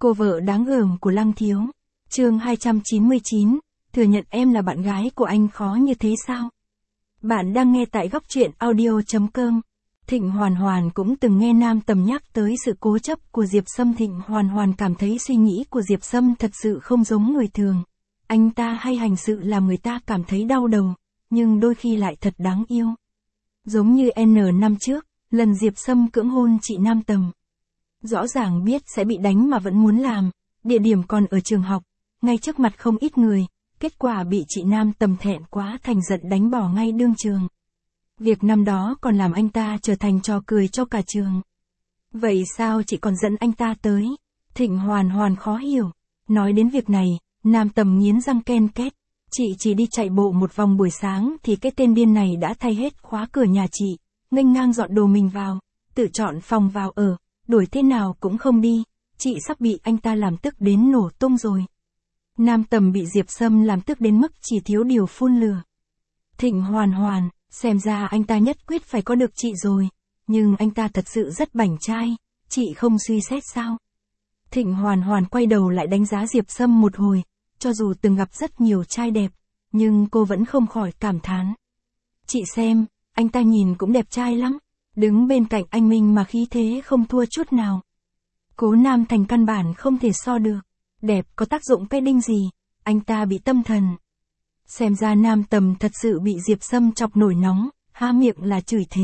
Cô vợ đáng gờm của Lăng Thiếu. Chương 299, thừa nhận em là bạn gái của anh khó như thế sao? Bạn đang nghe tại góc truyện audio.com. Thịnh Hoàn Hoàn cũng từng nghe Nam Tầm nhắc tới sự cố chấp của Diệp Sâm. Thịnh Hoàn Hoàn cảm thấy suy nghĩ của Diệp Sâm thật sự không giống người thường. Anh ta hay hành sự làm người ta cảm thấy đau đầu, nhưng đôi khi lại thật đáng yêu. Giống như N năm trước, lần Diệp Sâm cưỡng hôn chị Nam Tầm. Rõ ràng biết sẽ bị đánh mà vẫn muốn làm, địa điểm còn ở trường học, ngay trước mặt không ít người, kết quả bị chị Nam Tầm thẹn quá thành giận đánh bỏ ngay đương trường. Việc năm đó còn làm anh ta trở thành trò cười cho cả trường. Vậy sao chị còn dẫn anh ta tới? Thịnh Hoàn Hoàn khó hiểu. Nói đến việc này, Nam Tầm nghiến răng ken két. Chị chỉ đi chạy bộ một vòng buổi sáng thì cái tên điên này đã thay hết khóa cửa nhà chị, nghênh ngang dọn đồ mình vào, tự chọn phòng vào ở, đuổi thế nào cũng không đi, chị sắp bị anh ta làm tức đến nổ tung rồi. Nam Tầm bị Diệp Sâm làm tức đến mức chỉ thiếu điều phun lửa. Thịnh Hoàn Hoàn, xem ra anh ta nhất quyết phải có được chị rồi, nhưng anh ta thật sự rất bảnh trai, chị không suy xét sao? Thịnh Hoàn Hoàn quay đầu lại đánh giá Diệp Sâm một hồi, cho dù từng gặp rất nhiều trai đẹp, nhưng cô vẫn không khỏi cảm thán. Chị xem, anh ta nhìn cũng đẹp trai lắm, đứng bên cạnh anh Minh mà khí thế không thua chút nào. Cố Nam Thành căn bản không thể so được, đẹp có tác dụng cái đinh gì, anh ta bị tâm thần. Xem ra Nam Tầm thật sự bị Diệp Sâm chọc nổi nóng, há miệng là chửi thề.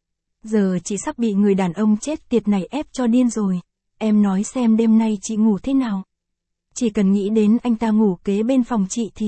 Giờ chị sắp bị người đàn ông chết tiệt này ép cho điên rồi, em nói xem đêm nay chị ngủ thế nào. Chỉ cần nghĩ đến anh ta ngủ kế bên phòng chị thì...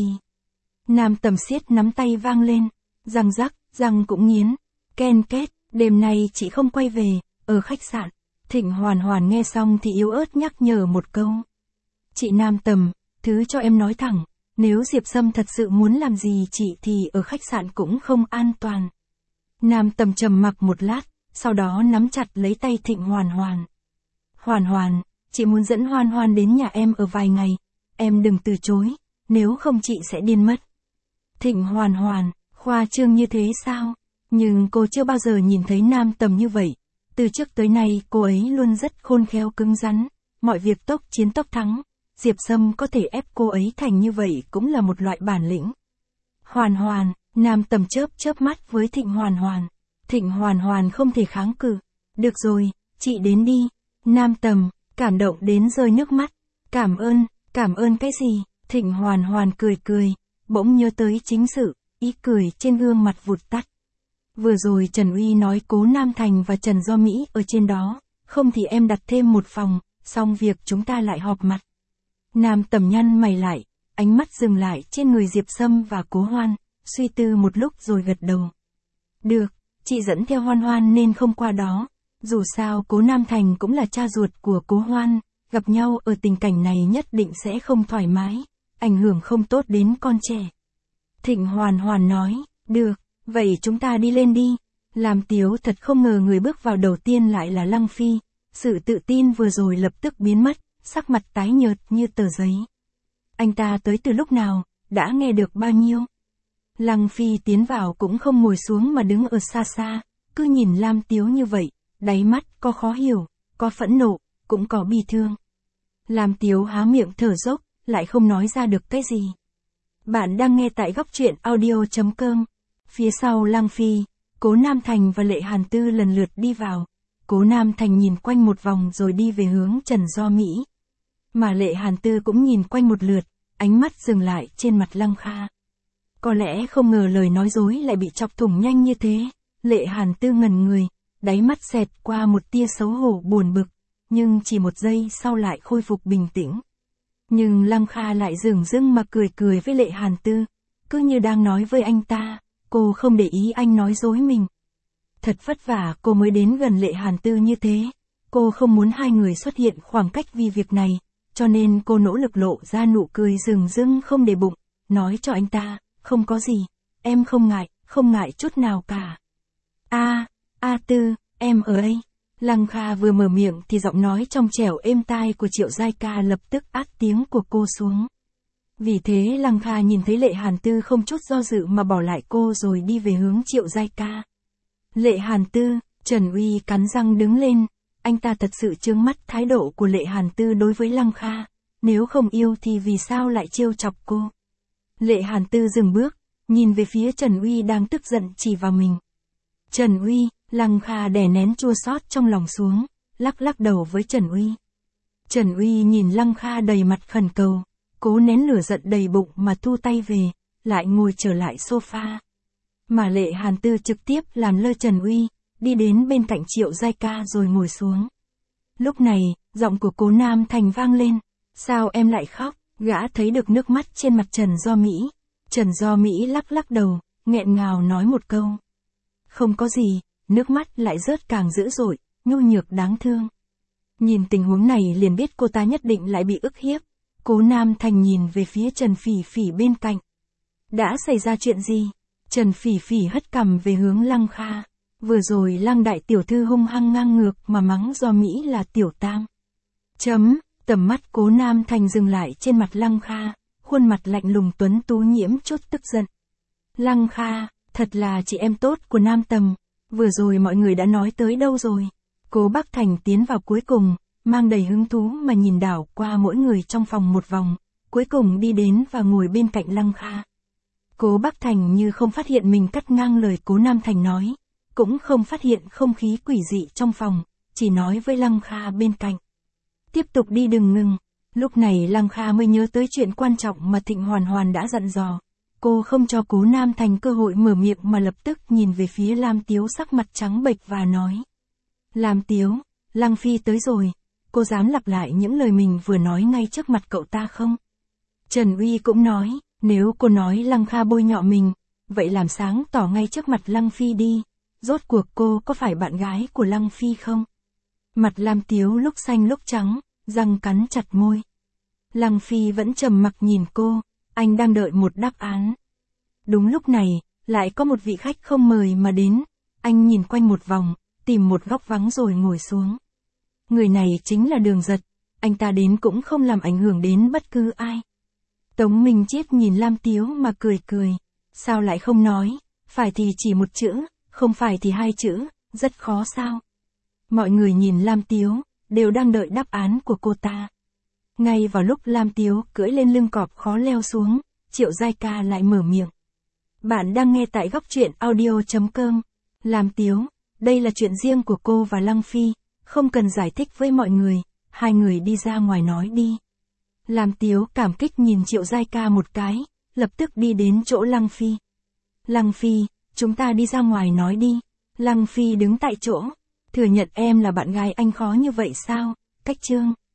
Nam Tầm siết nắm tay vang lên, răng rắc, răng cũng nghiến, ken két, đêm nay chị không quay về, ở khách sạn. Thịnh Hoàn Hoàn nghe xong thì yếu ớt nhắc nhở một câu. Chị Nam Tầm, thứ cho em nói thẳng, nếu Diệp Sâm thật sự muốn làm gì chị thì ở khách sạn cũng không an toàn. Nam Tầm trầm mặc một lát, sau đó nắm chặt lấy tay Thịnh Hoàn Hoàn. Hoàn Hoàn, chị muốn dẫn Hoan Hoan đến nhà em ở vài ngày, em đừng từ chối, nếu không chị sẽ điên mất. Thịnh Hoàn Hoàn, khoa trương như thế sao? Nhưng cô chưa bao giờ nhìn thấy Nam Tầm như vậy. Từ trước tới nay cô ấy luôn rất khôn khéo cứng rắn, mọi việc tốc chiến tốc thắng. Diệp Sâm có thể ép cô ấy thành như vậy cũng là một loại bản lĩnh. Hoàn Hoàn, Nam Tầm chớp mắt với Thịnh Hoàn Hoàn. Thịnh Hoàn Hoàn không thể kháng cự. Được rồi, chị đến đi. Nam Tầm, cảm động đến rơi nước mắt. Cảm ơn cái gì? Thịnh Hoàn Hoàn cười, bỗng nhớ tới chính sự, ý cười trên gương mặt vụt tắt. Vừa rồi Trần Uy nói Cố Nam Thành và Trần Do Mỹ ở trên đó, không thì em đặt thêm một phòng, xong việc chúng ta lại họp mặt. Nam Tầm nhăn mày lại, ánh mắt dừng lại trên người Diệp Sâm và Cố Hoan, suy tư một lúc rồi gật đầu. Được, chị dẫn theo Hoan Hoan nên không qua đó, dù sao Cố Nam Thành cũng là cha ruột của Cố Hoan, gặp nhau ở tình cảnh này nhất định sẽ không thoải mái, ảnh hưởng không tốt đến con trẻ. Thịnh Hoàn Hoàn nói, được, vậy chúng ta đi lên đi. Làm Tiếu thật không ngờ người bước vào đầu tiên lại là Lăng Phi, sự tự tin vừa rồi lập tức biến mất, sắc mặt tái nhợt như tờ giấy. Anh ta tới từ lúc nào, đã nghe được bao nhiêu? Lăng Phi tiến vào cũng không ngồi xuống mà đứng ở xa xa, cứ nhìn Lam Tiếu như vậy, đáy mắt có khó hiểu, có phẫn nộ, cũng có bi thương. Lam Tiếu há miệng thở dốc, lại không nói ra được cái gì. Bạn đang nghe tại góc truyện audio.com. Phía sau Lăng Phi, Cố Nam Thành và Lệ Hàn Tư lần lượt đi vào. Cố Nam Thành nhìn quanh một vòng rồi đi về hướng Trần Do Mỹ. Mà Lệ Hàn Tư cũng nhìn quanh một lượt, ánh mắt dừng lại trên mặt Lăng Kha. Có lẽ không ngờ lời nói dối lại bị chọc thủng nhanh như thế. Lệ Hàn Tư ngẩn người, đáy mắt xẹt qua một tia xấu hổ buồn bực, nhưng chỉ một giây sau lại khôi phục bình tĩnh. Nhưng Lăng Kha lại dửng dưng mà cười với Lệ Hàn Tư, cứ như đang nói với anh ta, cô không để ý anh nói dối mình. Thật vất vả cô mới đến gần Lệ Hàn Tư như thế, cô không muốn hai người xuất hiện khoảng cách vì việc này, cho nên cô nỗ lực lộ ra nụ cười dửng dưng không để bụng, nói cho anh ta, không có gì, em không ngại chút nào cả. Tư, em ở đây. Lăng Kha vừa mở miệng thì giọng nói trong trẻo êm tai của Triệu Giai Ca lập tức át tiếng của cô xuống. Vì thế Lăng Kha nhìn thấy Lệ Hàn Tư không chút do dự mà bỏ lại cô rồi đi về hướng Triệu Giai Ca. Lệ Hàn Tư, Trần Uy cắn răng đứng lên, anh ta thật sự chướng mắt thái độ của Lệ Hàn Tư đối với Lăng Kha, nếu không yêu thì vì sao lại trêu chọc cô. Lệ Hàn Tư dừng bước, nhìn về phía Trần Uy đang tức giận chỉ vào mình. Trần Uy, Lăng Kha đè nén chua xót trong lòng xuống, lắc lắc đầu với Trần Uy. Trần Uy nhìn Lăng Kha đầy mặt khẩn cầu, cố nén lửa giận đầy bụng mà thu tay về, lại ngồi trở lại sofa. Mà Lệ Hàn Tư trực tiếp làm lơ Trần Uy, đi đến bên cạnh Triệu Giai Ca rồi ngồi xuống. Lúc này, giọng của Cố Nam Thành vang lên, sao em lại khóc, gã thấy được nước mắt trên mặt Trần Do Mỹ. Trần Do Mỹ lắc lắc đầu, nghẹn ngào nói một câu. Không có gì, nước mắt lại rớt càng dữ dội, nhu nhược đáng thương. Nhìn tình huống này liền biết cô ta nhất định lại bị ức hiếp. Cố Nam Thành nhìn về phía Trần Phỉ Phỉ bên cạnh. Đã xảy ra chuyện gì? Trần Phỉ Phỉ hất cằm về hướng Lăng Kha. Vừa rồi Lăng đại tiểu thư hung hăng ngang ngược mà mắng Do Mỹ là tiểu tam. Tầm mắt Cố Nam Thành dừng lại trên mặt Lăng Kha, khuôn mặt lạnh lùng tuấn tú nhiễm chút tức giận. Lăng Kha, thật là chị em tốt của Nam Tầm, vừa rồi mọi người đã nói tới đâu rồi? Cố Bắc Thành tiến vào cuối cùng, mang đầy hứng thú mà nhìn đảo qua mỗi người trong phòng một vòng, cuối cùng đi đến và ngồi bên cạnh Lăng Kha. Cố Bắc Thành như không phát hiện mình cắt ngang lời Cố Nam Thành nói, cũng không phát hiện không khí quỷ dị trong phòng, chỉ nói với Lăng Kha bên cạnh. Tiếp tục đi đừng ngừng. Lúc này Lăng Kha mới nhớ tới chuyện quan trọng mà Thịnh Hoàn Hoàn đã dặn dò. Cô không cho Cố Nam Thành cơ hội mở miệng mà lập tức nhìn về phía Lam Tiếu sắc mặt trắng bệch và nói. Lam Tiếu, Lăng Phi tới rồi, cô dám lặp lại những lời mình vừa nói ngay trước mặt cậu ta không? Trần Uy cũng nói, nếu cô nói Lăng Kha bôi nhọ mình, vậy làm sáng tỏ ngay trước mặt Lăng Phi đi, rốt cuộc cô có phải bạn gái của Lăng Phi không? Mặt Lam Tiếu lúc xanh lúc trắng, răng cắn chặt môi. Lăng Phi vẫn trầm mặc nhìn cô, anh đang đợi một đáp án. Đúng lúc này, lại có một vị khách không mời mà đến, anh nhìn quanh một vòng, tìm một góc vắng rồi ngồi xuống. Người này chính là Đường Giật, anh ta đến cũng không làm ảnh hưởng đến bất cứ ai. Tống Minh Chiết nhìn Lam Tiếu mà cười cười, sao lại không nói, phải thì chỉ một chữ, không phải thì hai chữ, rất khó sao. Mọi người nhìn Lam Tiếu, đều đang đợi đáp án của cô ta. Ngay vào lúc Lam Tiếu cưỡi lên lưng cọp khó leo xuống, Triệu Giai Ca lại mở miệng. Bạn đang nghe tại góc truyện audio.com. Lam Tiếu, đây là chuyện riêng của cô và Lăng Phi, không cần giải thích với mọi người, hai người đi ra ngoài nói đi. Lam Tiếu cảm kích nhìn Triệu Giai Ca một cái, lập tức đi đến chỗ Lăng Phi. Lăng Phi, chúng ta đi ra ngoài nói đi. Lăng Phi đứng tại chỗ, thừa nhận em là bạn gái anh khó như vậy sao, Cách Trương.